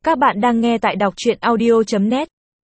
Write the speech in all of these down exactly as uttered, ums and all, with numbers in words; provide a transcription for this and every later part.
Các bạn đang nghe tại đọc truyện audio chấm net.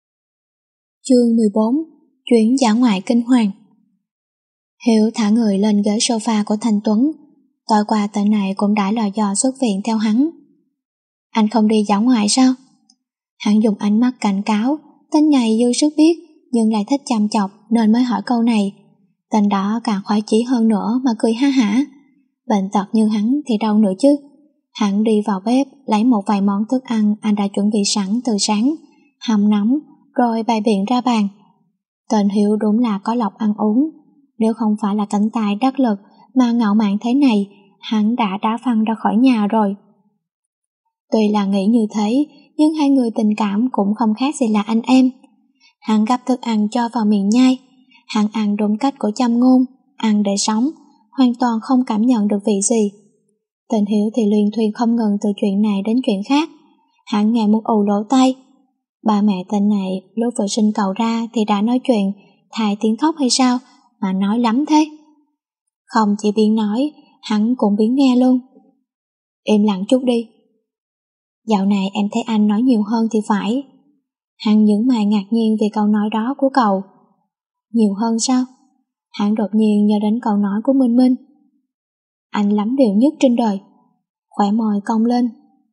Chương mười bốn. Chuyến dã ngoại kinh hoàng. Hiếu thả người lên ghế sofa của Thanh Tuấn. Tối qua tên này cũng đã lò dò xuất viện theo hắn. Anh không đi dã ngoại sao? Hắn dùng ánh mắt cảnh cáo. Tên này dư sức biết nhưng lại thích chăm chọc nên mới hỏi câu này. Tên đó càng khoái chí hơn nữa mà cười ha hả. Bệnh tật như hắn thì đâu nữa chứ. Hắn đi vào bếp lấy một vài món thức ăn anh đã chuẩn bị sẵn từ sáng, hầm nóng rồi bày biện ra bàn. Tên Hiếu đúng là có lộc ăn uống. Nếu không phải là cảnh tài đắc lực mà ngạo mạn thế này, hắn đã đá phăng ra khỏi nhà rồi. Tuy là nghĩ như thế, nhưng hai người tình cảm cũng không khác gì là anh em. Hắn gắp thức ăn cho vào miệng nhai. Hắn ăn đúng cách của Châm Ngôn, ăn để sống, hoàn toàn không cảm nhận được vị gì. Tên Hiếu thì luyên thuyên không ngừng từ chuyện này đến chuyện khác. Hắn nghe muốn ù lỗ tai. Ba mẹ tên này lúc vừa sinh cậu ra thì đã nói chuyện thài tiếng khóc hay sao mà nói lắm thế. Không chỉ biết nói, hắn cũng biết nghe luôn. Im lặng chút đi. Dạo này em thấy anh nói nhiều hơn thì phải. Hắn nhướng mày ngạc nhiên vì câu nói đó của cậu. Nhiều hơn sao? Hắn đột nhiên nhớ đến câu nói của Minh Minh. Anh lắm điều nhất trên đời. Khỏe môi cong lên.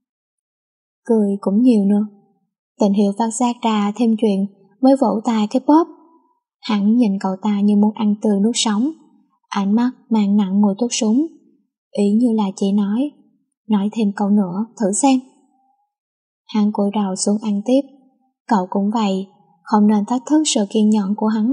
Cười cũng nhiều nữa. Tình Hiệu phát giác ra thêm chuyện mới vỗ tay cái bóp. Hắn nhìn cậu ta như muốn ăn tươi nuốt sống. Ánh mắt mang nặng mùi thuốc súng. Ý như là chị nói. Nói thêm câu nữa thử xem. Hắn cúi đầu xuống ăn tiếp. Cậu cũng vậy. Không nên thách thức sự kiên nhẫn của hắn.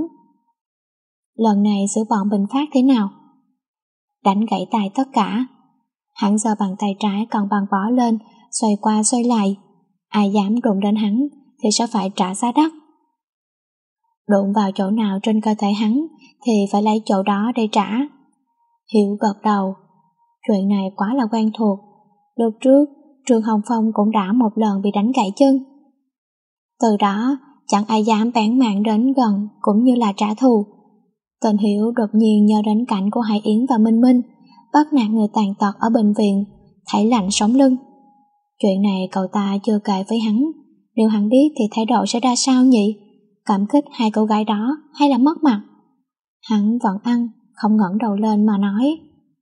Lần này giữa bọn Bình Phát thế nào? Đánh gãy tay tất cả. Hắn giơ bàn tay trái còn bằng bó lên, xoay qua xoay lại. Ai dám đụng đến hắn thì sẽ phải trả giá đắt. Đụng vào chỗ nào trên cơ thể hắn thì phải lấy chỗ đó để trả. Hiểu gật đầu. Chuyện này quá là quen thuộc. Lúc trước Trương Hồng Phong cũng đã một lần bị đánh gãy chân. Từ đó chẳng ai dám bén mảng đến gần cũng như là trả thù. Tên Hiểu đột nhiên nhớ đến cảnh của Hải Yến và Minh Minh bắt nạt người tàn tật ở bệnh viện, thấy lạnh sống lưng. Chuyện này cậu ta chưa kể với hắn. Nếu hắn biết thì thái độ sẽ ra sao nhỉ? Cảm kích hai cô gái đó hay là mất mặt? Hắn vẫn ăn, không ngẩng đầu lên mà nói.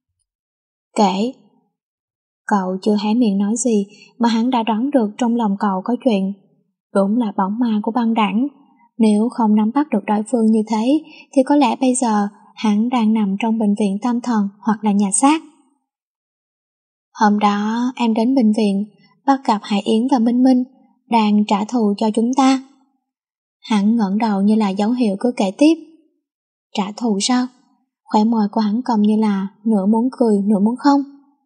Kể. Cậu chưa hé miệng nói gì mà hắn đã đoán được trong lòng cậu có chuyện. Đúng là bóng ma của băng đảng. Nếu không nắm bắt được đối phương như thế thì có lẽ bây giờ hắn đang nằm trong bệnh viện tâm thần hoặc là nhà xác. Hôm đó em đến bệnh viện bắt gặp Hải Yến và Minh Minh đang trả thù cho chúng ta. Hắn ngẩng đầu như là dấu hiệu cứ kể tiếp. Trả thù sao? Khóe môi của hắn cong như là nửa muốn cười nửa muốn không.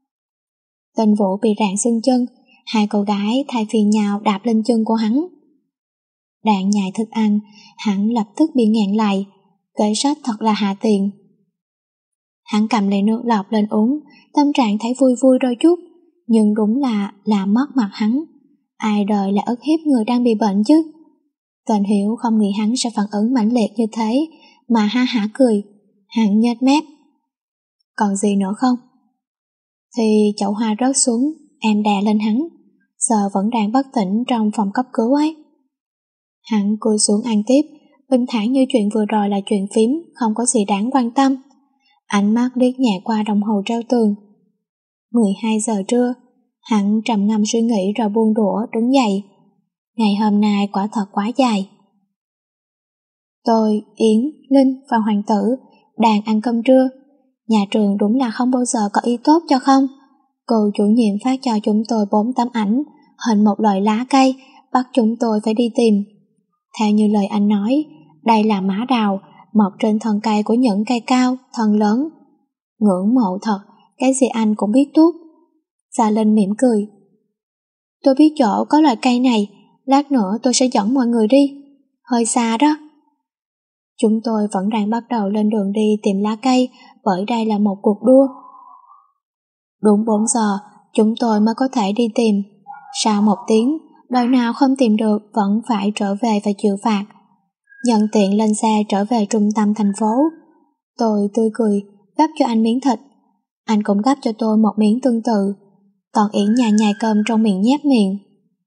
Tên Vũ bị rạn xương chân, hai cô gái thay phiên nhau đạp lên chân của hắn. Đang nhai thức ăn, hắn lập tức bị nghẹn lại, kệ sách thật là hạ tiền. Hắn cầm ly nước lọc lên uống, tâm trạng thấy vui vui đôi chút, nhưng đúng là làm mất mặt hắn. Ai đời là ức hiếp người đang bị bệnh chứ. Tên Hiểu không nghĩ hắn sẽ phản ứng mãnh liệt như thế, mà ha hả cười. Hắn nhếch mép. Còn gì nữa không? Thì chậu hoa rớt xuống, em đè lên hắn, giờ vẫn đang bất tỉnh trong phòng cấp cứu ấy. Hắn cúi xuống ăn tiếp, bình thản như chuyện vừa rồi là chuyện phím, không có gì đáng quan tâm. Ánh mắt liếc nhẹ qua đồng hồ treo tường. mười hai giờ trưa, hắn trầm ngâm suy nghĩ rồi buông đũa đứng dậy. Ngày hôm nay quả thật quá dài. Tôi, Yến, Linh và Hoàng tử đang ăn cơm trưa. Nhà trường đúng là không bao giờ có ý tốt cho không. Cô chủ nhiệm phát cho chúng tôi bốn tấm ảnh, hình một loại lá cây, bắt chúng tôi phải đi tìm. Theo như lời anh nói, đây là mã đào, mọc trên thân cây của những cây cao, thân lớn. Ngưỡng mộ thật, cái gì anh cũng biết tuốt. Gia Linh mỉm cười. Tôi biết chỗ có loại cây này, lát nữa tôi sẽ dẫn mọi người đi. Hơi xa đó. Chúng tôi vẫn đang bắt đầu lên đường đi tìm lá cây, bởi đây là một cuộc đua. Đúng bốn giờ, chúng tôi mới có thể đi tìm. Sau một tiếng, đời nào không tìm được vẫn phải trở về và chịu phạt. Nhận tiện lên xe trở về trung tâm thành phố. Tôi tươi cười, gắp cho anh miếng thịt. Anh cũng gắp cho tôi một miếng tương tự. Còn Yến nhai nhai cơm trong miệng nhét miệng.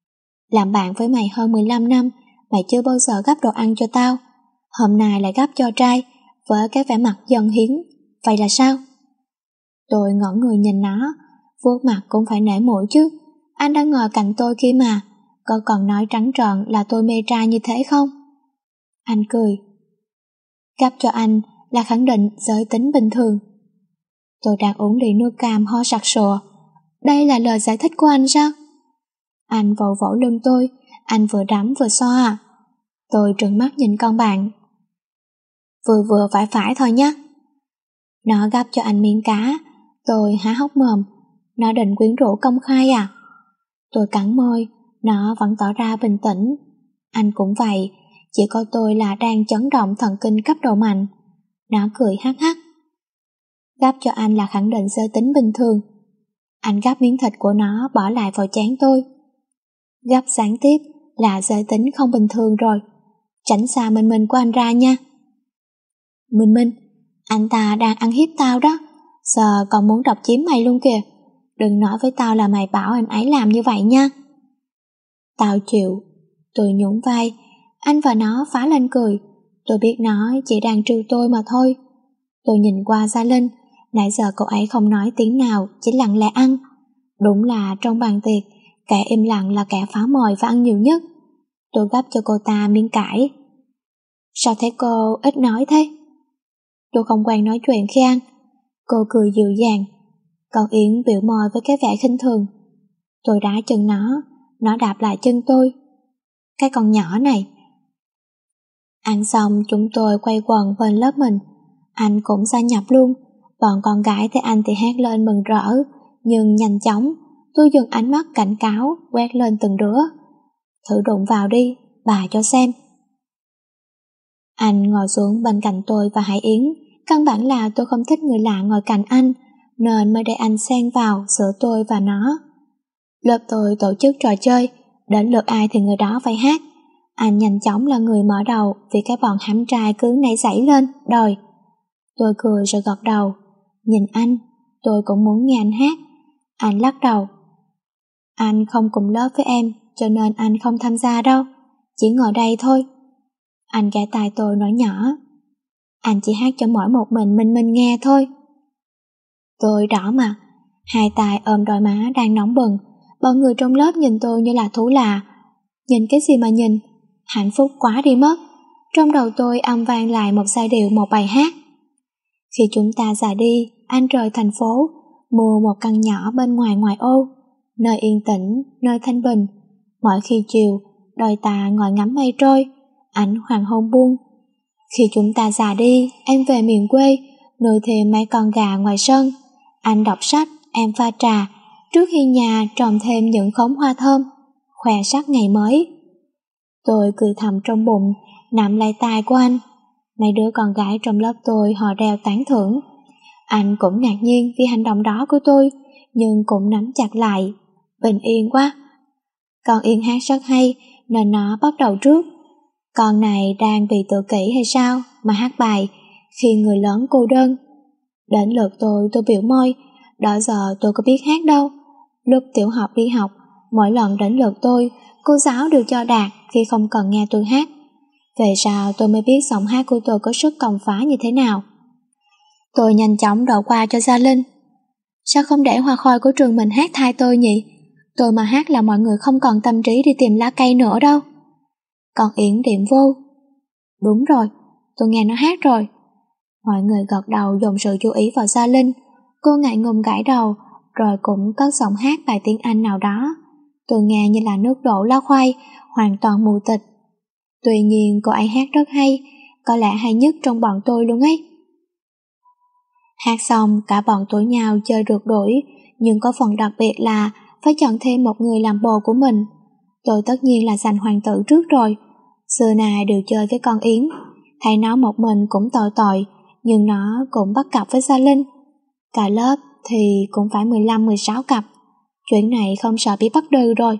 Làm bạn với mày hơn mười lăm năm, mày chưa bao giờ gắp đồ ăn cho tao. Hôm nay lại gắp cho trai, với cái vẻ mặt dần hiến. Vậy là sao? Tôi ngẩn người nhìn nó, vuốt mặt cũng phải nể mũi chứ. Anh đang ngồi cạnh tôi kia mà, có còn nói trắng trợn là tôi mê trai như thế không? Anh cười. Gắp cho anh là khẳng định giới tính bình thường. Tôi đang uống ly nước cam ho sặc sụa. Đây là lời giải thích của anh sao? Anh vỗ vỗ lưng tôi, anh vừa đấm vừa xoa à. Tôi trừng mắt nhìn con bạn. Vừa vừa phải phải thôi nhé. Nó gắp cho anh miếng cá, tôi há hốc mồm. Nó định quyến rũ công khai à? Tôi cắn môi, nó vẫn tỏ ra bình tĩnh. Anh cũng vậy, chỉ có tôi là đang chấn động thần kinh cấp độ mạnh. Nó cười hắc hắc. Gắp cho anh là khẳng định giới tính bình thường. Anh gắp miếng thịt của nó bỏ lại vào chén tôi. Gắp gián tiếp là giới tính không bình thường rồi. Tránh xa Minh Minh của anh ra nha. Minh Minh, anh ta đang ăn hiếp tao đó. Giờ còn muốn độc chiếm mày luôn kìa. Đừng nói với tao là mày bảo anh ấy làm như vậy nha. Tao chịu. Tôi nhún vai. Anh và nó phá lên cười. Tôi biết nó chỉ đang trêu tôi mà thôi. Tôi nhìn qua Gia Linh. Nãy giờ cậu ấy không nói tiếng nào, chỉ lặng lẽ ăn. Đúng là trong bàn tiệc, kẻ im lặng là kẻ phá mồi và ăn nhiều nhất. Tôi gắp cho cô ta miếng cải. Sao thấy cô ít nói thế? Tôi không quen nói chuyện khi ăn. Cô cười dịu dàng. Còn Yến biểu môi với cái vẻ khinh thường. Tôi đá chân nó, nó đạp lại chân tôi. Cái con nhỏ này. Ăn xong chúng tôi quay quần bên lớp mình. Anh cũng gia nhập luôn. Bọn con gái thấy anh thì hét lên mừng rỡ. Nhưng nhanh chóng tôi dừng ánh mắt cảnh cáo quét lên từng đứa. Thử đụng vào đi, bà cho xem. Anh ngồi xuống bên cạnh tôi và Hải Yến. Căn bản là tôi không thích người lạ ngồi cạnh anh, nên mới để anh xen vào giữa tôi và nó. Lớp tôi tổ chức trò chơi, đến lượt ai thì người đó phải hát. Anh nhanh chóng là người mở đầu vì cái bọn hãm trai cứ nảy xảy lên, đòi. Tôi cười rồi gật đầu. Nhìn anh, tôi cũng muốn nghe anh hát. Anh lắc đầu. Anh không cùng lớp với em, cho nên anh không tham gia đâu. Chỉ ngồi đây thôi. Anh gãi tai tôi nói nhỏ. Anh chỉ hát cho mỗi một mình Minh Minh nghe thôi. Tôi đỏ mặt, hai tay ôm đôi má đang nóng bừng. Bọn người trong lớp nhìn tôi như là thú lạ. Nhìn cái gì mà nhìn? Hạnh phúc quá đi mất. Trong đầu tôi âm vang lại một giai điệu một bài hát. Khi chúng ta già đi, anh rời thành phố, mua một căn nhỏ bên ngoài ngoại ô, nơi yên tĩnh, nơi thanh bình. Mỗi khi chiều, đôi ta ngồi ngắm mây trôi, ánh hoàng hôn buông. Khi chúng ta già đi, em về miền quê, nuôi thêm mấy con gà ngoài sân. Anh đọc sách, em pha trà, trước hiên nhà trồng thêm những khóm hoa thơm, khoe sắc ngày mới. Tôi cười thầm trong bụng, nắm lấy tai của anh. Mấy đứa con gái trong lớp tôi họ đeo tán thưởng. Anh cũng ngạc nhiên vì hành động đó của tôi, nhưng cũng nắm chặt lại. Bình yên quá. Con Yên hát rất hay, nên nó bắt đầu trước. Con này đang bị tự kỷ hay sao mà hát bài khi người lớn cô đơn. Đến lượt tôi, tôi biểu môi. Đó giờ tôi có biết hát đâu. Lúc tiểu học đi học, mỗi lần đến lượt tôi, cô giáo đều cho đạt khi không cần nghe tôi hát. Về sau tôi mới biết giọng hát của tôi có sức công phá như thế nào. Tôi nhanh chóng đổ qua cho Gia Linh. Sao không để hoa khôi của trường mình hát thay tôi nhỉ? Tôi mà hát là mọi người không còn tâm trí đi tìm lá cây nữa đâu. Còn Yến điểm vô. Đúng rồi, tôi nghe nó hát rồi. Mọi người gật đầu dồn sự chú ý vào Gia Linh. Cô ngại ngùng gãi đầu, rồi cũng cất giọng hát bài tiếng Anh nào đó. Tôi nghe như là nước đổ lá khoai, hoàn toàn mù tịch. Tuy nhiên cô ấy hát rất hay, có lẽ hay nhất trong bọn tôi luôn ấy. Hát xong cả bọn tuổi nhau chơi rượt đuổi, nhưng có phần đặc biệt là phải chọn thêm một người làm bồ của mình. Tôi tất nhiên là giành hoàng tử trước rồi. Xưa nay đều chơi với con Yến, thấy nó một mình cũng tội tội, nhưng nó cũng bắt cặp với Gia Linh. Cả lớp thì cũng phải mười lăm mười sáu cặp. Chuyện này không sợ bị bắt đừ rồi.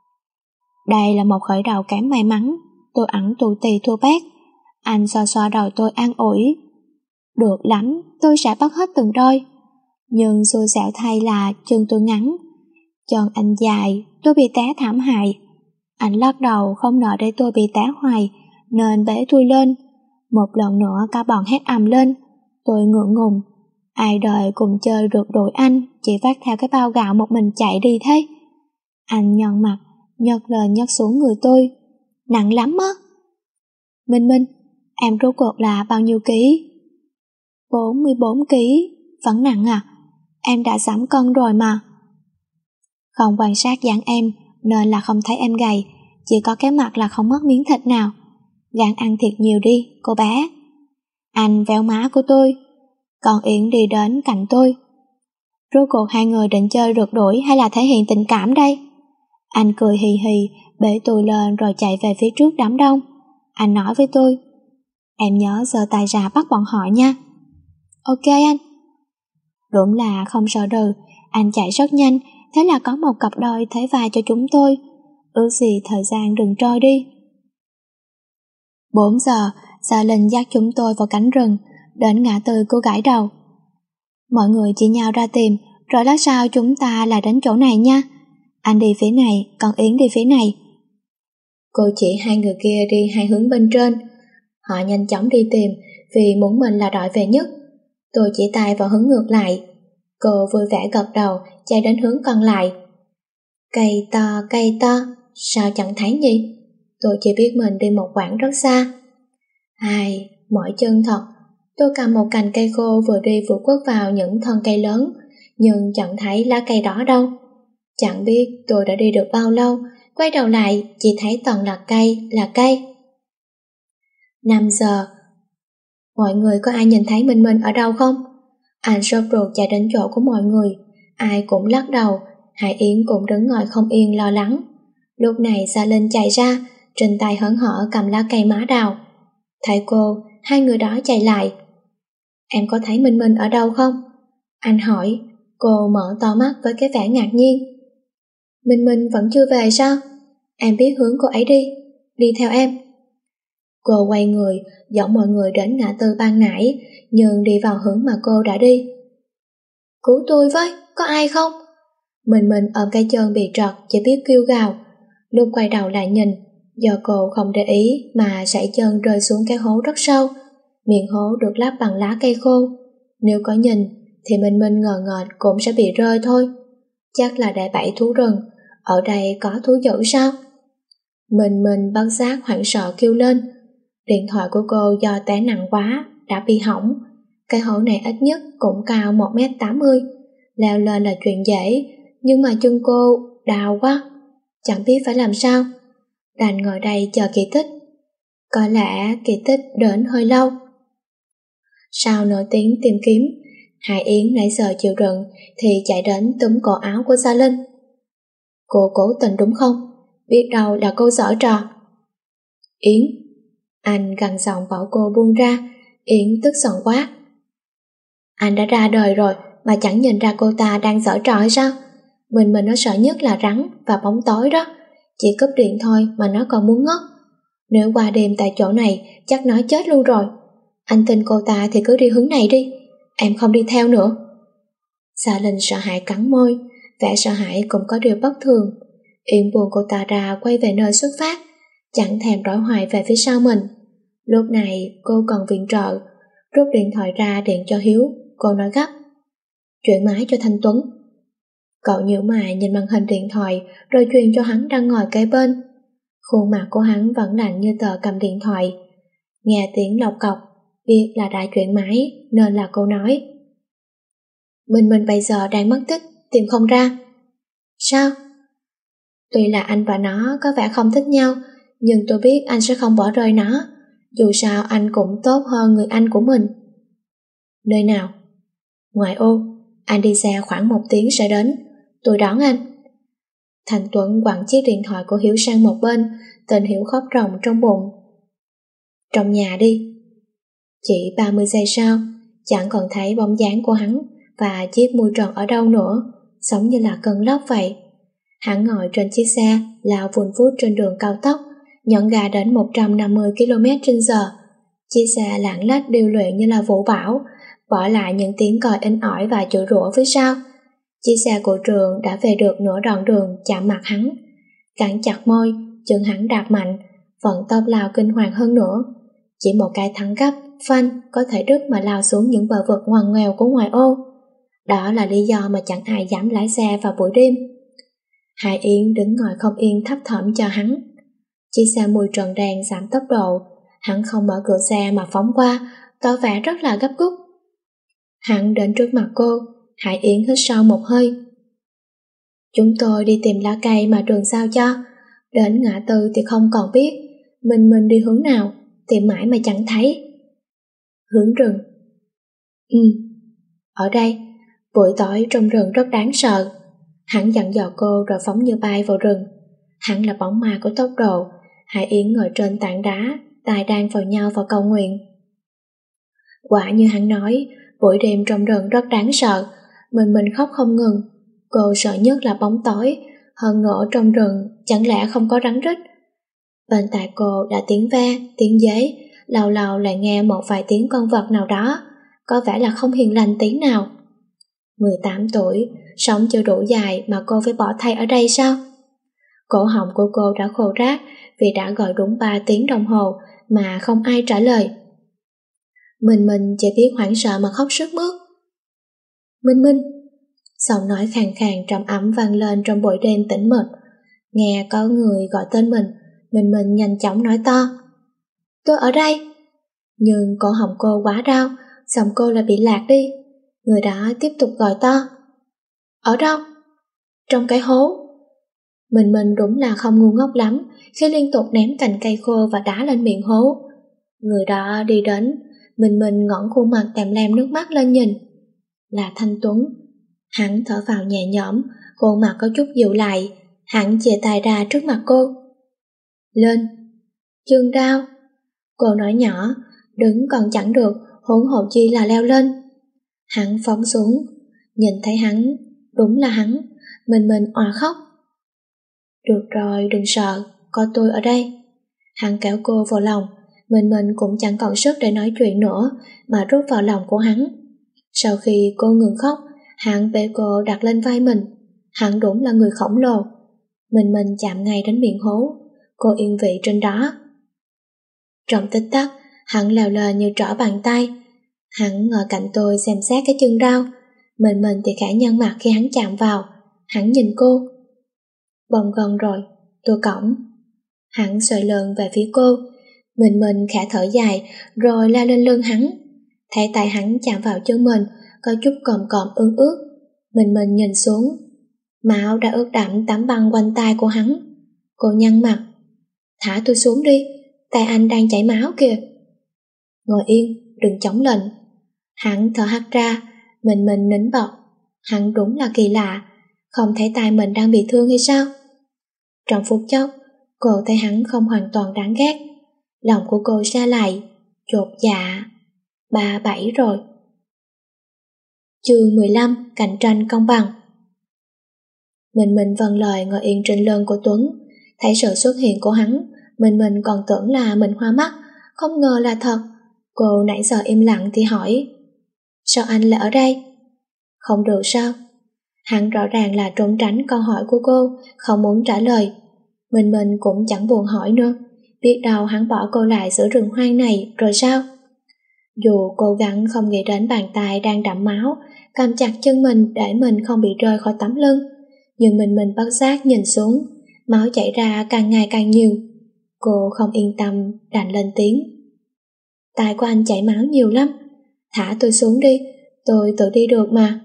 Đây là một khởi đầu kém may mắn. Tôi ẵn tù tì thua bét. Anh xoa xoa đầu tôi an ủi. Được lắm, tôi sẽ bắt hết từng đôi. Nhưng xui xẻo thay là chân tôi ngắn. Chân anh dài, tôi bị té thảm hại. Anh lắc đầu không nỡ để tôi bị té hoài, nên bế tôi lên. Một lần nữa cả bọn hét ầm lên. Tôi ngượng ngùng. Ai đời cùng chơi rượt đuổi anh, chỉ vác theo cái bao gạo một mình chạy đi thế. Anh nhăn mặt, nhấc lên nhấc xuống người tôi. Nặng lắm á. Minh Minh, em rốt cuộc là bao nhiêu ký? bốn mươi bốn ký. Vẫn nặng à? Em đã giảm cân rồi mà. Không quan sát dáng em nên là không thấy em gầy, chỉ có cái mặt là không mất miếng thịt nào. Gắng ăn thiệt nhiều đi, cô bé. Anh véo má của tôi. Còn Yến đi đến cạnh tôi. Rốt cuộc hai người định chơi rượt đuổi hay là thể hiện tình cảm đây? Anh cười hì hì, bế tôi lên rồi chạy về phía trước đám đông. Anh nói với tôi, em nhớ giơ tay ra bắt bọn họ nha. Ok anh. Đúng là không sợ đừ, anh chạy rất nhanh, thế là có một cặp đôi thế vai cho chúng tôi. Ước gì thời gian đừng trôi đi. Bốn giờ, Gia Linh dắt chúng tôi vào cánh rừng, đến ngã tư cô gãi đầu. Mọi người chỉ nhau ra tìm, rồi lát sau chúng ta lại đến chỗ này nha. Anh đi phía này, còn Yến đi phía này. Cô chỉ hai người kia đi hai hướng bên trên. Họ nhanh chóng đi tìm vì muốn mình là đội về nhất. Tôi chỉ tay vào hướng ngược lại. Cô vui vẻ gật đầu chạy đến hướng còn lại. Cây to, cây to, sao chẳng thấy nhỉ? Tôi chỉ biết mình đi một quãng rất xa. Ai, mỏi chân thật. Tôi cầm một cành cây khô vừa đi vừa quất vào những thân cây lớn, nhưng chẳng thấy lá cây đó đâu. Chẳng biết tôi đã đi được bao lâu, quay đầu lại chỉ thấy toàn là cây, là cây. Năm giờ. Mọi người có ai nhìn thấy Minh Minh ở đâu không? Anh sốt ruột chạy đến chỗ của mọi người. Ai cũng lắc đầu. Hải Yến cũng đứng ngồi không yên lo lắng. Lúc này Gia Linh chạy ra, trên tay hớn hở cầm lá cây má đào. Thấy cô, hai người đó chạy lại. Em có thấy Minh Minh ở đâu không? Anh hỏi. Cô mở to mắt với cái vẻ ngạc nhiên. Minh Minh vẫn chưa về sao? Em biết hướng cô ấy đi. Đi theo em. Cô quay người, dẫn mọi người đến ngã tư ban nãy, nhưng đi vào hướng mà cô đã đi. Cứu tôi với, có ai không? Minh Minh ôm cái chân bị trật, chỉ biết kêu gào. Lúc quay đầu lại nhìn, do cô không để ý mà sải chân rơi xuống cái hố rất sâu. Miệng hố được lắp bằng lá cây khô. Nếu có nhìn thì Minh Minh ngờ ngợt cũng sẽ bị rơi thôi. Chắc là để bẫy thú rừng. Ở đây có thú dữ sao? Minh Minh bất giác hoảng sợ kêu lên. Điện thoại của cô do té nặng quá đã bị hỏng. Cái hố này ít nhất cũng cao một mét tám mươi. Leo lên là chuyện dễ, nhưng mà chân cô đau quá, chẳng biết phải làm sao. Đành ngồi đây chờ kỳ tích. Có lẽ kỳ tích đến hơi lâu. Sau nửa tiếng tìm kiếm, Hải Yến nãy giờ chịu đựng thì chạy đến túm cổ áo của Gia Linh. Cô cố tình đúng không? Biết đâu là cô giở trò. Yến. Anh gằn giọng bảo cô buông ra. Yến tức giận quá. Anh đã ra đời rồi mà chẳng nhìn ra cô ta đang giở trò hay sao? Mình mình nó sợ nhất là rắn và bóng tối đó. Chỉ cúp điện thôi mà nó còn muốn ngất. Nếu qua đêm tại chỗ này chắc nó chết luôn rồi. Anh tin cô ta thì cứ đi hướng này đi. Em không đi theo nữa. Gia Linh sợ hãi cắn môi. Vẻ sợ hãi cũng có điều bất thường. Yến buông cô ta ra quay về nơi xuất phát, chẳng thèm dõi hoài về phía sau mình. Lúc này cô cần viện trợ. Rút điện thoại ra điện cho Hiếu. Cô nói gấp. Chuyển máy cho Thanh Tuấn. Cậu nhíu mày nhìn màn hình điện thoại rồi truyền cho hắn đang ngồi kế bên. Khuôn mặt của hắn vẫn lạnh như tờ cầm điện thoại. Nghe tiếng lọc cọc, biết là đã chuyển máy nên là cô nói. Mình mình bây giờ đang mất tích, tìm không ra. Sao? Tuy là anh và nó có vẻ không thích nhau, nhưng tôi biết anh sẽ không bỏ rơi nó. Dù sao anh cũng tốt hơn người anh của mình. Nơi nào? Ngoại ô. Anh đi xe khoảng một tiếng sẽ đến. Tôi đón anh. Thành Tuấn quẳng chiếc điện thoại của Hiếu sang một bên. Tên Hiếu khóc ròng trong bụng. Trong nhà đi. Chỉ ba mươi giây sau, chẳng còn thấy bóng dáng của hắn và chiếc mui tròn ở đâu nữa, giống như là cơn lốc vậy. Hắn ngồi trên chiếc xe, lao vùn vút trên đường cao tốc, nhẫn ga đến một trăm năm mươi ki lô mét trên giờ. Chiếc xe lạng lách điêu luyện như là vũ bão, bỏ lại những tiếng còi inh ỏi và chửi rủa phía sau. Chiếc xe của Trường đã về được nửa đoạn đường chạm mặt hắn, cắn chặt môi, chân hắn đạp mạnh, vận tốc lao kinh hoàng hơn nữa. Chỉ một cái thắng gấp, phanh có thể đứt mà lao xuống những bờ vực ngoằn ngoèo của ngoại ô. Đó là lý do mà chẳng ai dám lái xe vào buổi đêm. Hải Yến đứng ngồi không yên thấp thỏm cho hắn. Chiếc xe mùi trần đèn giảm tốc độ, hắn không mở cửa xe mà phóng qua, tỏ vẻ rất là gấp gút. Hắn đến trước mặt cô, Hải Yến hít sâu một hơi. Chúng tôi đi tìm lá cây mà trường sao cho, đến ngã tư thì không còn biết, mình mình đi hướng nào, tìm mãi mà chẳng thấy. Hướng rừng. Ừ, ở đây, buổi tối trong rừng rất đáng sợ. Hắn dặn dò cô rồi phóng như bay vào rừng. Hắn là bóng ma của tốc độ. Hải Yến ngồi trên tảng đá, tay đan vào nhau và cầu nguyện. Quả như hắn nói, buổi đêm trong rừng rất đáng sợ. Mình mình khóc không ngừng. Cô sợ nhất là bóng tối, hơn nữa trong rừng chẳng lẽ không có rắn rít. Bên tai cô đã tiếng ve, tiếng dế, lâu lâu lại nghe một vài tiếng con vật nào đó, có vẻ là không hiền lành tí nào. mười tám tuổi, sống chưa đủ dài mà cô phải bỏ thay ở đây sao? Cổ họng của cô đã khô rát vì đã gọi đúng ba tiếng đồng hồ mà không ai trả lời. Mình mình chỉ biết hoảng sợ mà khóc sướt mướt. Minh Minh, giọng nói khàn khàn trầm ấm vang lên trong buổi đêm tĩnh mịch. Nghe có người gọi tên mình, mình mình nhanh chóng nói to. Tôi ở đây. Nhưng cổ họng cô quá đau, giọng cô là bị lạc đi. Người đó tiếp tục gọi to. Ở đâu? Trong cái hố. Mình mình đúng là không ngu ngốc lắm khi liên tục ném cành cây khô và đá lên miệng hố. Người đó đi đến, mình mình ngẩng khuôn mặt tèm lem nước mắt lên nhìn. Là Thanh Tuấn. Hắn thở vào nhẹ nhõm, khuôn mặt có chút dịu lại. Hắn chìa tay ra trước mặt cô. Lên. Chương đau. Cô nói nhỏ, đứng còn chẳng được, huống hồ chi là leo lên. Hắn phóng xuống, nhìn thấy hắn, đúng là hắn, mình mình òa khóc. Được rồi, đừng sợ, có tôi ở đây. Hắn kéo cô vào lòng, mình mình cũng chẳng còn sức để nói chuyện nữa mà rút vào lòng của hắn. Sau khi cô ngừng khóc, hắn bế cô đặt lên vai mình. Hắn đúng là người khổng lồ. Mình mình chạm ngay đến miệng hố, cô yên vị trên đó. Trong tích tắc, hắn leo lên như trở bàn tay. Hắn ngồi cạnh tôi xem xét cái chân đau. Mình mình thì khẽ nhăn mặt khi hắn chạm vào. Hắn nhìn cô. Bông gần rồi, tôi cõng. Hắn xoay lưng về phía cô. Mình mình khẽ thở dài rồi la lên lưng hắn. Thấy tay hắn chạm vào chân mình, có chút còm còm ương ướt. Mình mình nhìn xuống. Máu đã ướt đẫm tấm băng quanh tay của hắn. Cô nhăn mặt. Thả tôi xuống đi, tay anh đang chảy máu kìa. Ngồi yên, đừng chống lệnh. Hắn thở hắt ra, mình mình nín bật. Hắn đúng là kỳ lạ, không thấy tay mình đang bị thương hay sao? Trong phút chốc, cô thấy hắn không hoàn toàn đáng ghét. Lòng của cô sa lại, chột dạ. Ba bảy rồi. Chương mười lăm, cạnh tranh công bằng. Mình mình vâng lời ngồi yên trên lưng của Tuấn. Thấy sự xuất hiện của hắn, mình mình còn tưởng là mình hoa mắt, không ngờ là thật. Cô nãy giờ im lặng thì hỏi. Sao anh lại ở đây? Không được sao? Hắn rõ ràng là trốn tránh câu hỏi của cô, không muốn trả lời. Mình mình cũng chẳng buồn hỏi nữa. Biết đâu hắn bỏ cô lại giữa rừng hoang này rồi sao? Dù cố gắng không nghĩ đến bàn tay đang đẫm máu, cầm chặt chân mình để mình không bị rơi khỏi tấm lưng, nhưng mình mình bất giác nhìn xuống, máu chảy ra càng ngày càng nhiều. Cô không yên tâm đành lên tiếng. Tay của anh chảy máu nhiều lắm, thả tôi xuống đi, tôi tự đi được mà.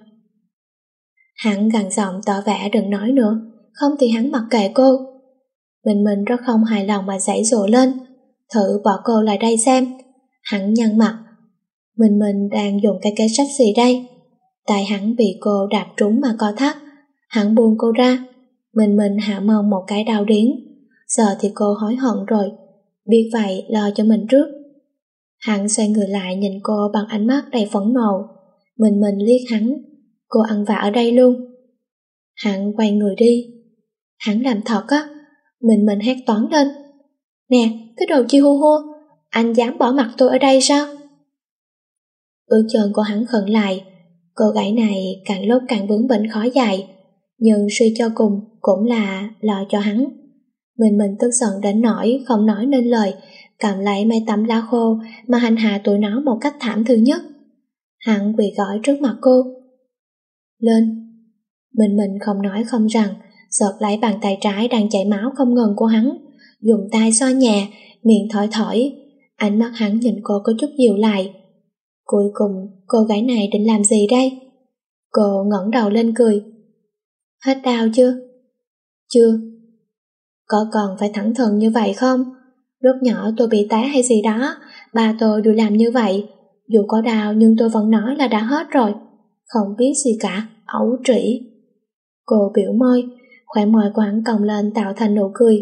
Hắn gằn giọng tỏ vẻ đừng nói nữa, không thì hắn mặc kệ cô. Mình mình rất không hài lòng mà giãy giụa lên, thử bỏ cô lại đây xem. Hắn nhăn mặt. Mình mình đang dùng cái cây sắt xì đây. Tay hắn bị cô đạp trúng mà co thắt. Hắn buông cô ra. Mình mình hạ mông một cái đau điếng. Giờ thì cô hối hận rồi, biết vậy lo cho mình trước. Hắn xoay người lại nhìn cô bằng ánh mắt đầy phẫn nộ. Mình mình liếc hắn. Cô ăn vạ ở đây luôn. Hắn quay người đi. Hắn làm thật á. Mình mình hét toáng lên. Nè, cái đồ chi hô hô, anh dám bỏ mặc tôi ở đây sao? Bước chân của hắn khựng lại. Cô gái này càng lúc càng bướng bỉnh khó dạy, nhưng suy cho cùng cũng là lo cho hắn. Mình mình tức giận đến nỗi không nói nên lời, cầm lấy mấy tấm lá khô mà hành hạ tụi nó một cách thảm thương nhất. Hắn quỳ gối trước mặt cô. Lên. Mình mình không nói không rằng, giật lấy bàn tay trái đang chảy máu không ngừng của hắn, dùng tay xoa nhẹ, miệng thổi thổi. Ánh mắt hắn nhìn cô có chút dịu lại. Cuối cùng cô gái này định làm gì đây? Cô ngẩng đầu lên cười. Hết đau chưa? Chưa. Có cần phải thẳng thừng như vậy không? Lúc nhỏ tôi bị té hay gì đó, ba tôi đều làm như vậy. Dù có đau nhưng tôi vẫn nói là đã hết rồi. Không biết gì cả, ấu trĩ. Cô biểu môi, khóe môi của hắn cong lên tạo thành nụ cười.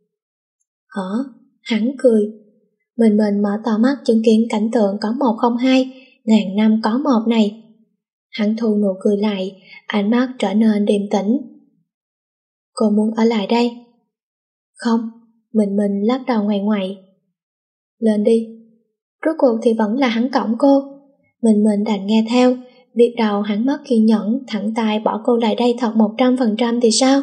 Hả? Hắn cười. Mình mình mở to mắt chứng kiến cảnh tượng có một không hai, ngàn năm có một này. Hắn thu nụ cười lại, ánh mắt trở nên điềm tĩnh. Cô muốn ở lại đây? Không, mình mình lắc đầu ngoại ngoại. Lên đi. Rốt cuộc thì vẫn là hắn cõng cô. Mình mình đành nghe theo, biết đâu hắn mất kiên nhẫn, thẳng tay bỏ cô lại đây thật một trăm phần trăm thì sao?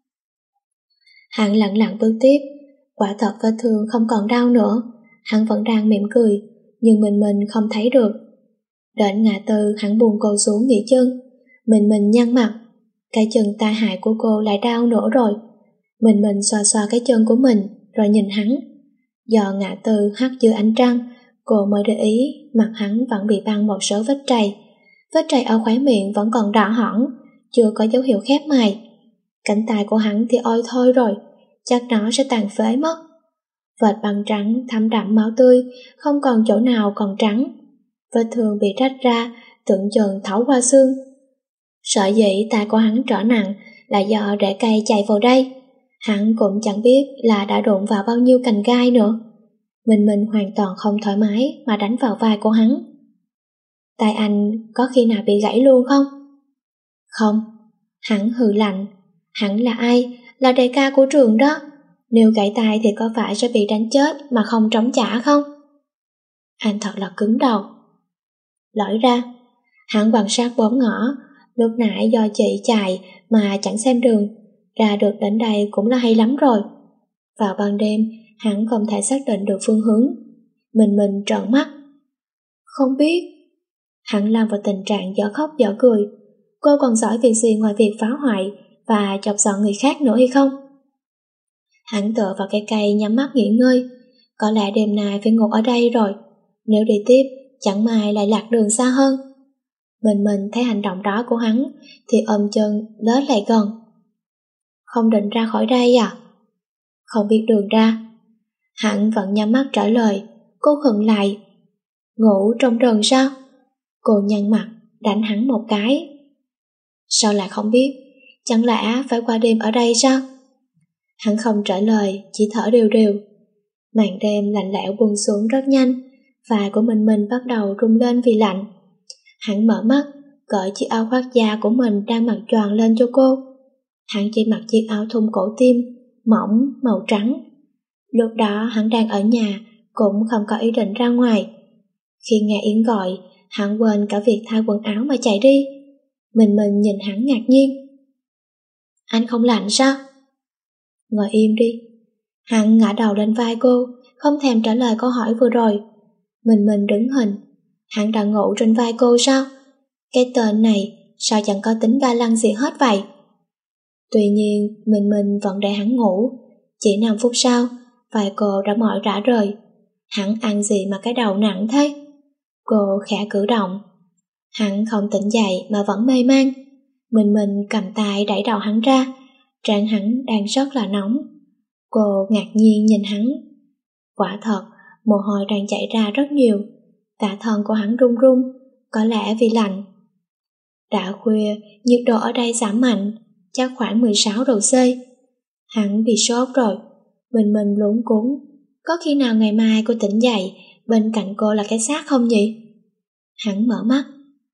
Hắn lặng lặng bước tiếp, quả thật vết thương không còn đau nữa. Hắn vẫn đang mỉm cười, nhưng mình mình không thấy được. Đến ngã tư hắn buông cô xuống nghỉ chân. Mình mình nhăn mặt, cái chân tai hại của cô lại đau nữa rồi. Mình mình xoa xoa cái chân của mình, rồi nhìn hắn. Do ngã tư hắt dưới ánh trăng, cô mới để ý mặt hắn vẫn bị băng một số vết trầy. Vết trầy ở khóe miệng vẫn còn đỏ hỏn, chưa có dấu hiệu khép mài. Cánh tay của hắn thì ôi thôi rồi, chắc nó sẽ tàn phế mất. Vệt băng trắng thấm đẫm máu tươi, không còn chỗ nào còn trắng. Vết thương bị rách ra, tưởng chừng thấu qua xương. Sợ dĩ tay của hắn trở nặng là do rễ cây chạy vào đây. Hắn cũng chẳng biết là đã đụng vào bao nhiêu cành gai nữa. Mình mình hoàn toàn không thoải mái mà đánh vào vai của hắn. Tay anh có khi nào bị gãy luôn không? Không. Hắn hừ lạnh. Hắn là ai? Là đại ca của trường đó. Nếu gãy tay thì có phải sẽ bị đánh chết mà không trống trả không? Anh thật là cứng đầu. Lỏi ra. Hắn quan sát bốn ngõ. Lúc nãy do chị chạy mà chẳng xem đường, ra được đến đây cũng là hay lắm rồi. Vào ban đêm, hắn không thể xác định được phương hướng. Mình mình trợn mắt. Không biết. Hắn lâm vào tình trạng dở khóc dở cười. Cô còn giỏi việc gì ngoài việc phá hoại và chọc giận người khác nữa hay không? Hắn tựa vào cái cây nhắm mắt nghỉ ngơi. Có lẽ đêm nay phải ngủ ở đây rồi. Nếu đi tiếp, chẳng may lại lạc đường xa hơn. Mình mình thấy hành động đó của hắn thì ôm chân lết lại gần. Không định ra khỏi đây à? Không biết đường ra. Hắn vẫn nhắm mắt trả lời. Cô khựng lại. Ngủ trong rừng sao? Cô nhăn mặt, đánh hắn một cái. Sao lại không biết? Chẳng lẽ phải qua đêm ở đây sao? Hắn không trả lời, chỉ thở đều đều. Màn đêm lạnh lẽo buông xuống rất nhanh, vai của mình mình bắt đầu rung lên vì lạnh. Hắn mở mắt, cởi chiếc áo khoác da của mình đang mặc choàng lên cho cô. Hắn chỉ mặc chiếc áo thun cổ tim, mỏng, màu trắng. Lúc đó hắn đang ở nhà, cũng không có ý định ra ngoài. Khi nghe Yến gọi, hắn quên cả việc thay quần áo mà chạy đi. Mình mình nhìn hắn ngạc nhiên. Anh không lạnh sao? Ngồi im đi. Hắn ngã đầu lên vai cô, không thèm trả lời câu hỏi vừa rồi. Mình mình đứng hình. Hắn đang ngủ trên vai cô sao? Cái tên này sao chẳng có tính ga lăng gì hết vậy? Tuy nhiên mình mình vẫn để hắn ngủ. Chỉ năm phút sau, vai cô đã mỏi rã rời. Hắn ăn gì mà cái đầu nặng thế? Cô khẽ cử động. Hắn không tỉnh dậy mà vẫn mê man. Mình mình cầm tay đẩy đầu hắn ra. Trán hắn đang rất là nóng. Cô ngạc nhiên nhìn hắn. Quả thật, mồ hôi đang chảy ra rất nhiều. Cả thân của hắn run run, có lẽ vì lạnh. Đã khuya, nhiệt độ ở đây giảm mạnh, chắc khoảng mười sáu độ C. Hắn bị sốt rồi. Mình mình luống cuống. Có khi nào ngày mai cô tỉnh dậy, bên cạnh cô là cái xác không nhỉ? Hắn mở mắt.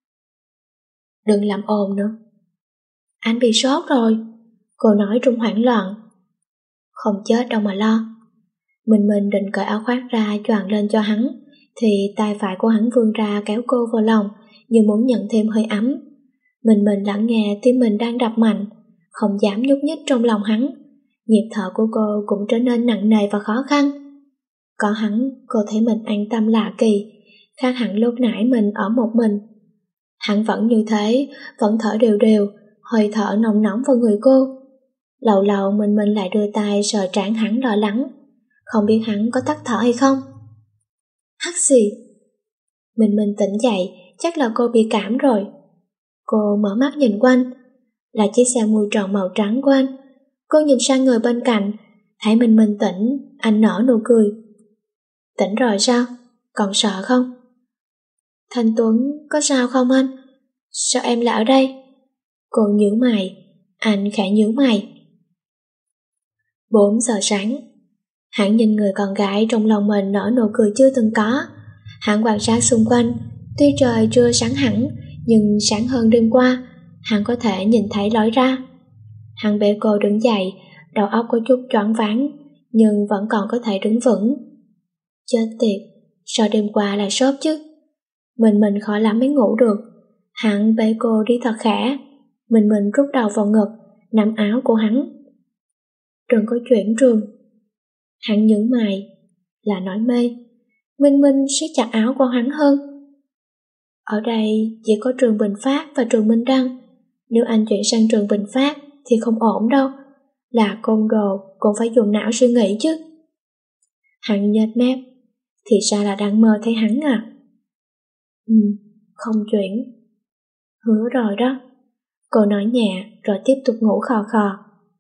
Đừng làm ồn nữa. Anh bị sốt rồi. Cô nói trong hoảng loạn. Không chết đâu mà lo. Mình mình định cởi áo khoác ra choàng lên cho hắn, thì tay phải của hắn vươn ra kéo cô vào lòng, như muốn nhận thêm hơi ấm. Mình mình lắng nghe tim mình đang đập mạnh, không dám nhúc nhích trong lòng hắn, Nhịp thở của cô cũng trở nên nặng nề và khó khăn. Có hắn, cô thấy mình an tâm lạ kỳ, khác hẳn lúc nãy mình ở một mình. Hắn vẫn như thế, vẫn thở đều đều, hơi thở nồng nóng vào người cô. Lâu lâu mình mình lại đưa tay sờ trán hắn lo lắng, không biết hắn có tắt thở hay không. Hắt xì. Mình mình tỉnh dậy, chắc là cô bị cảm rồi. Cô mở mắt nhìn quanh, là chiếc xe mui tròn màu trắng của anh. Cô nhìn sang người bên cạnh, thấy mình mình tỉnh, anh nở nụ cười. Tỉnh rồi sao? Còn sợ không? Thanh Tuấn, có sao không anh? Sao em lại ở đây? Cô nhíu mày, anh khẽ nhíu mày. Bốn giờ sáng. Hắn nhìn người con gái trong lòng mình nở nụ cười chưa từng có. Hắn quan sát xung quanh, tuy trời chưa sáng hẳn, nhưng sáng hơn đêm qua, hắn có thể nhìn thấy lối ra. Hắn bế cô đứng dậy, đầu óc có chút choáng váng, nhưng vẫn còn có thể đứng vững. Chết tiệt, sao đêm qua lại sốt chứ? Mình mình khó lắm mới ngủ được. Hắn bế cô đi thật khẽ, mình mình rút đầu vào ngực, nắm áo của hắn. Đừng có chuyển trường. Hắn nhướng mày, là nói mê. Minh Minh siết chặt áo của hắn hơn. Ở đây chỉ có trường Bình Phát và trường Minh Đăng. Nếu anh chuyển sang trường Bình Phát thì không ổn đâu. Là côn đồ cũng phải dùng não suy nghĩ chứ. Hắn nhếch mép. Thì ra là đang mơ thấy hắn à? Ừ, không chuyển. Hứa rồi đó. Cô nói nhẹ rồi tiếp tục ngủ khò khò.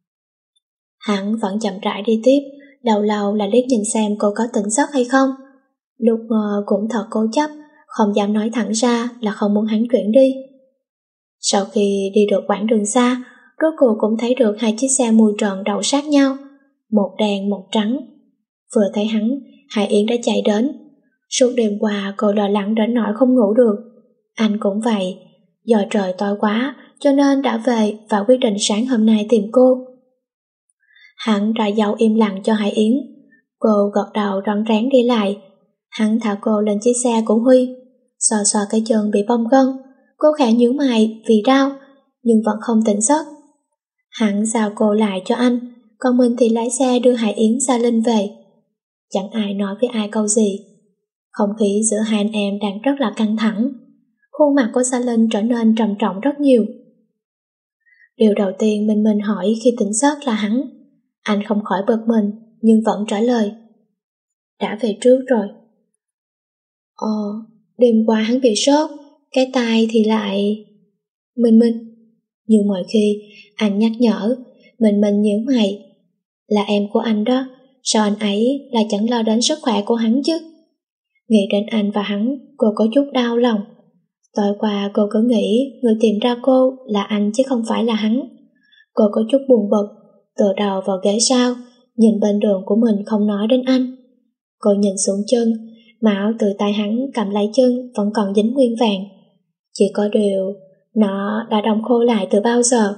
Hắn vẫn chậm rãi đi tiếp, đầu lâu là liếc nhìn xem cô có tỉnh giấc hay không. Lúc mơ cũng thật cố chấp, không dám nói thẳng ra là không muốn hắn chuyển đi. Sau khi đi được quãng đường xa, rốt cuộc cũng thấy được hai chiếc xe mui tròn đậu sát nhau, một đen một trắng. Vừa thấy hắn, Hải Yến đã chạy đến. Suốt đêm qua cô lo lắng đến nỗi không ngủ được. Anh cũng vậy, do trời tối quá cho nên đã về và quyết định sáng hôm nay tìm cô. Hắn ra dấu im lặng cho Hải Yến. Cô gật đầu rón rén đi lại. Hắn thả cô lên chiếc xe của Huy. Xoa xoa cái chân bị bong gân. Cô khẽ nhíu mày vì đau, nhưng vẫn không tỉnh giấc. Hắn giao cô lại cho anh, còn mình thì lái xe đưa Hải Yến Sa Linh về. Chẳng ai nói với ai câu gì. Không khí giữa hai anh em đang rất là căng thẳng. Khuôn mặt của Sa Linh trở nên trầm trọng rất nhiều. Điều đầu tiên mình mình hỏi khi tỉnh giấc là hắn. Anh không khỏi bực mình, nhưng vẫn trả lời. Đã về trước rồi. Ờ, đêm qua hắn bị sốt, cái tai thì lại... Minh Minh. Như mọi khi, anh nhắc nhở, Minh Minh nhíu mày. Là em của anh đó, sao anh ấy lại chẳng lo đến sức khỏe của hắn chứ? Nghĩ đến anh và hắn, cô có chút đau lòng. Tối qua cô cứ nghĩ người tìm ra cô là anh chứ không phải là hắn. Cô có chút buồn bực, tựa đầu vào ghế sau, nhìn bên đường của mình không nói đến anh. Cô nhìn xuống chân, mà áo từ tay hắn cầm lấy chân vẫn còn dính nguyên vàng. Chỉ có điều, nó đã đông khô lại từ bao giờ.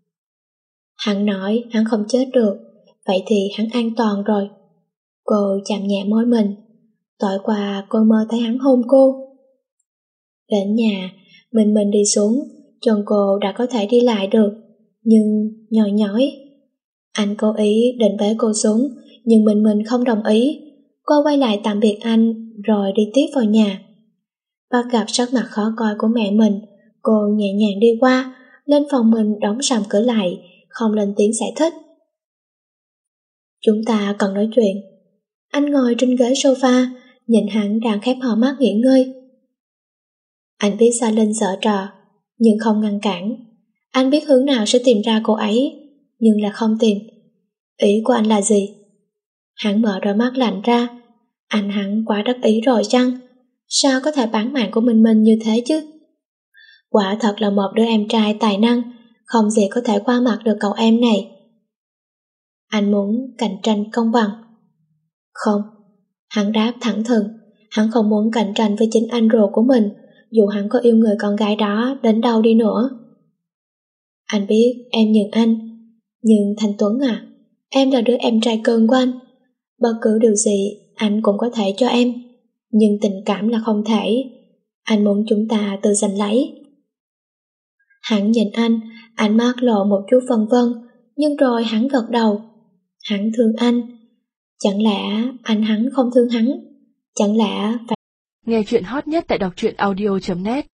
Hắn nói hắn không chết được, vậy thì hắn an toàn rồi. Cô chạm nhẹ môi mình. Tối qua cô mơ thấy hắn hôn cô. Đến nhà, mình mình đi xuống, chân cô đã có thể đi lại được, nhưng nhói nhói. Anh cố ý định bế cô xuống, nhưng mình mình không đồng ý. Cô quay lại tạm biệt anh, rồi đi tiếp vào nhà. Bắt gặp sắc mặt khó coi của mẹ mình, cô nhẹ nhàng đi qua, lên phòng mình đóng sầm cửa lại, không lên tiếng giải thích. Chúng ta cần nói chuyện. Anh ngồi trên ghế sofa, nhìn hắn đang khép hờ mắt nghỉ ngơi. Anh biết Sa Linh sợ trò, nhưng không ngăn cản. Anh biết hướng nào sẽ tìm ra cô ấy, nhưng là không tìm. Ý của anh là gì? Hắn mở đôi mắt lạnh ra. Anh hắn quá đắc ý rồi chăng? Sao có thể bán mạng của mình mình như thế chứ? Quả thật là một đứa em trai tài năng, không gì có thể qua mặt được cậu em này. Anh muốn cạnh tranh công bằng. Không, hắn đáp thẳng thừng. Hắn không muốn cạnh tranh với chính anh ruột của mình, dù hắn có yêu người con gái đó đến đâu đi nữa. Anh biết em nhường anh, nhưng Thanh Tuấn à, em là đứa em trai cưng của anh. Bất cứ điều gì anh cũng có thể cho em, nhưng tình cảm là không thể. Anh muốn chúng ta tự giành lấy. Hắn nhìn anh, ánh mắt lộ một chút vân vân, nhưng rồi hắn gật đầu. Hắn thương anh. Chẳng lẽ anh hắn không thương hắn? Chẳng lẽ phải... Nghe chuyện hot nhất tại đọc truyện audio chấm net